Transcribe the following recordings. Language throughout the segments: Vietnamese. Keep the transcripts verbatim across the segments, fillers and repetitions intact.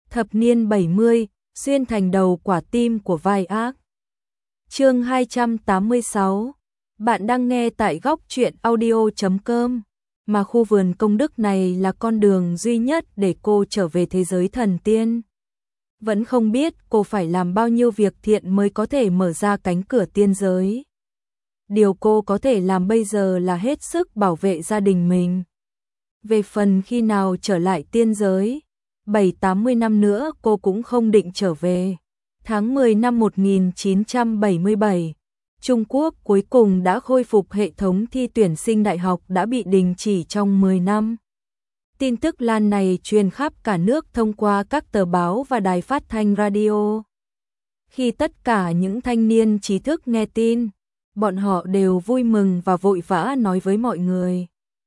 Thập niên bảy mươi, xuyên thành đầu quả tim của vai ác. Chương hai trăm tám mươi sáu. Bạn đang nghe tại góc truyện audio chấm com. Mà khu vườn công đức này là con đường duy nhất để cô trở về thế giới thần tiên. Vẫn không biết cô phải làm bao nhiêu việc thiện mới có thể mở ra cánh cửa tiên giới. Điều cô có thể làm bây giờ là hết sức bảo vệ gia đình mình. Về phần khi nào trở lại tiên giới, bảy tám mươi năm nữa cô cũng không định trở về. Tháng mười năm một nghìn chín trăm bảy mươi bảy, Trung Quốc cuối cùng đã khôi phục hệ thống thi tuyển sinh đại học đã bị đình chỉ trong mười năm. Tin tức lan này truyền khắp cả nước thông qua các tờ báo và đài phát thanh radio. Khi tất cả những thanh niên trí thức nghe tin, bọn họ đều vui mừng và vội vã nói với mọi người.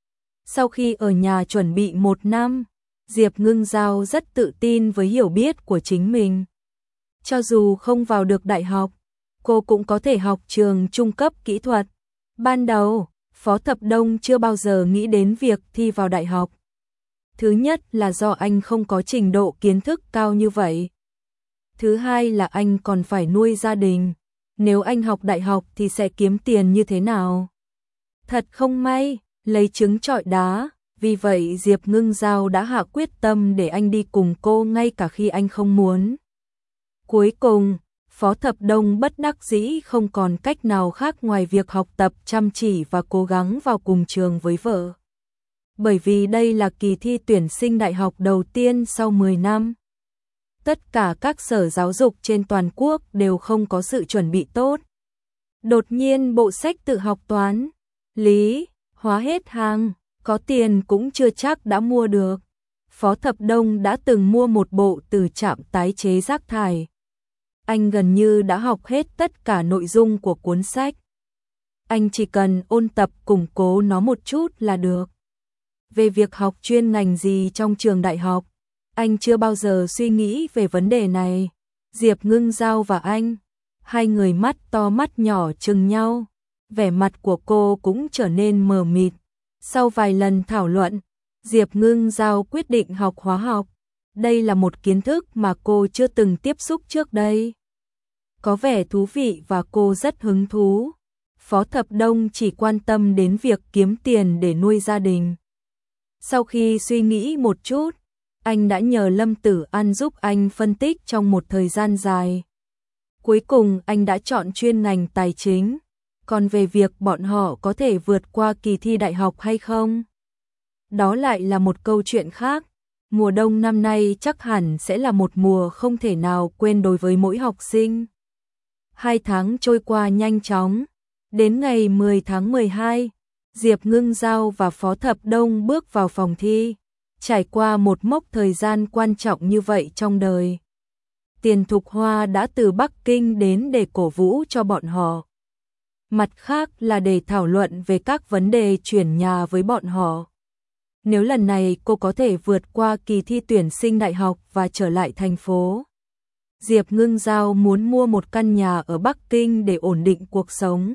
Sau khi ở nhà chuẩn bị một năm, Diệp Ngưng Giao rất tự tin với hiểu biết của chính mình. Cho dù không vào được đại học, cô cũng có thể học trường trung cấp kỹ thuật. Ban đầu, Phó Thập Đông chưa bao giờ nghĩ đến việc thi vào đại học. Thứ nhất là do anh không có trình độ kiến thức cao như vậy. Thứ hai là anh còn phải nuôi gia đình. Nếu anh học đại học thì sẽ kiếm tiền như thế nào? Thật không may, lấy trứng trọi đá. Vì vậy Diệp Ngưng Giao đã hạ quyết tâm để anh đi cùng cô ngay cả khi anh không muốn. Cuối cùng, Phó Thập Đông bất đắc dĩ không còn cách nào khác ngoài việc học tập chăm chỉ và cố gắng vào cùng trường với vợ. Bởi vì đây là kỳ thi tuyển sinh đại học đầu tiên sau mười năm. Tất cả các sở giáo dục trên toàn quốc đều không có sự chuẩn bị tốt. Đột nhiên bộ sách tự học toán, lý, hóa hết hàng, có tiền cũng chưa chắc đã mua được. Phó Thập Đông đã từng mua một bộ từ trạm tái chế rác thải. Anh gần như đã học hết tất cả nội dung của cuốn sách. Anh chỉ cần ôn tập củng cố nó một chút là được. Về việc học chuyên ngành gì trong trường đại học, anh chưa bao giờ suy nghĩ về vấn đề này. Diệp Ngưng Giao và anh, hai người mắt to mắt nhỏ chừng nhau, vẻ mặt của cô cũng trở nên mờ mịt. Sau vài lần thảo luận, Diệp Ngưng Giao quyết định học hóa học. Đây là một kiến thức mà cô chưa từng tiếp xúc trước đây. Có vẻ thú vị và cô rất hứng thú. Phó Thập Đông chỉ quan tâm đến việc kiếm tiền để nuôi gia đình. Sau khi suy nghĩ một chút, anh đã nhờ Lâm Tử An giúp anh phân tích trong một thời gian dài. Cuối cùng anh đã chọn chuyên ngành tài chính. Còn về việc bọn họ có thể vượt qua kỳ thi đại học hay không, đó lại là một câu chuyện khác. Mùa đông năm nay chắc hẳn sẽ là một mùa không thể nào quên đối với mỗi học sinh. Hai tháng trôi qua nhanh chóng. Đến ngày mười tháng mười hai, Diệp Ngưng Giao và Phó Thập Đông bước vào phòng thi. Trải qua một mốc thời gian quan trọng như vậy trong đời, Tiền Thục Hoa đã từ Bắc Kinh đến để cổ vũ cho bọn họ. Mặt khác là để thảo luận về các vấn đề chuyển nhà với bọn họ. Nếu lần này cô có thể vượt qua kỳ thi tuyển sinh đại học và trở lại thành phố, Diệp Ngưng Giao muốn mua một căn nhà ở Bắc Kinh để ổn định cuộc sống.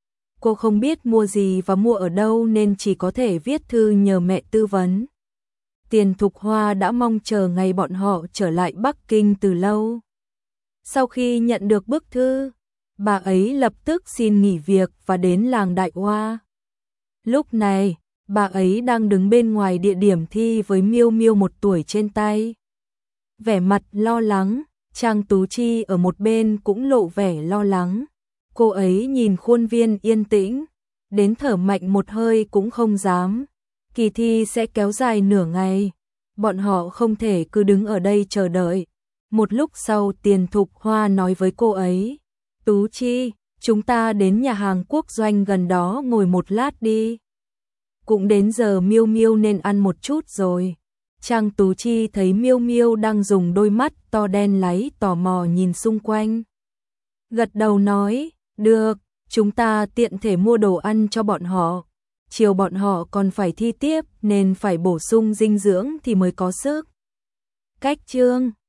Cô không biết mua gì và mua ở đâu nên chỉ có thể viết thư nhờ mẹ tư vấn. Tiền Thục Hoa đã mong chờ ngày bọn họ trở lại Bắc Kinh từ lâu. Sau khi nhận được bức thư, bà ấy lập tức xin nghỉ việc và đến làng Đại Hoa. Lúc này, bà ấy đang đứng bên ngoài địa điểm thi với Miêu Miêu một tuổi trên tay. Vẻ mặt lo lắng, Trang Tú Chi ở một bên cũng lộ vẻ lo lắng. Cô ấy nhìn khuôn viên yên tĩnh, đến thở mạnh một hơi cũng không dám. Kỳ thi sẽ kéo dài nửa ngày, bọn họ không thể cứ đứng ở đây chờ đợi. Một lúc sau Tiền Thục Hoa nói với cô ấy, Tú Chi, chúng ta đến nhà hàng quốc doanh gần đó ngồi một lát đi. Cũng đến giờ Miêu Miêu nên ăn một chút rồi. Trang Tú Chi thấy Miêu Miêu đang dùng đôi mắt to đen láy tò mò nhìn xung quanh. Gật đầu nói, được, chúng ta tiện thể mua đồ ăn cho bọn họ. Chiều bọn họ còn phải thi tiếp nên phải bổ sung dinh dưỡng thì mới có sức. Cách chương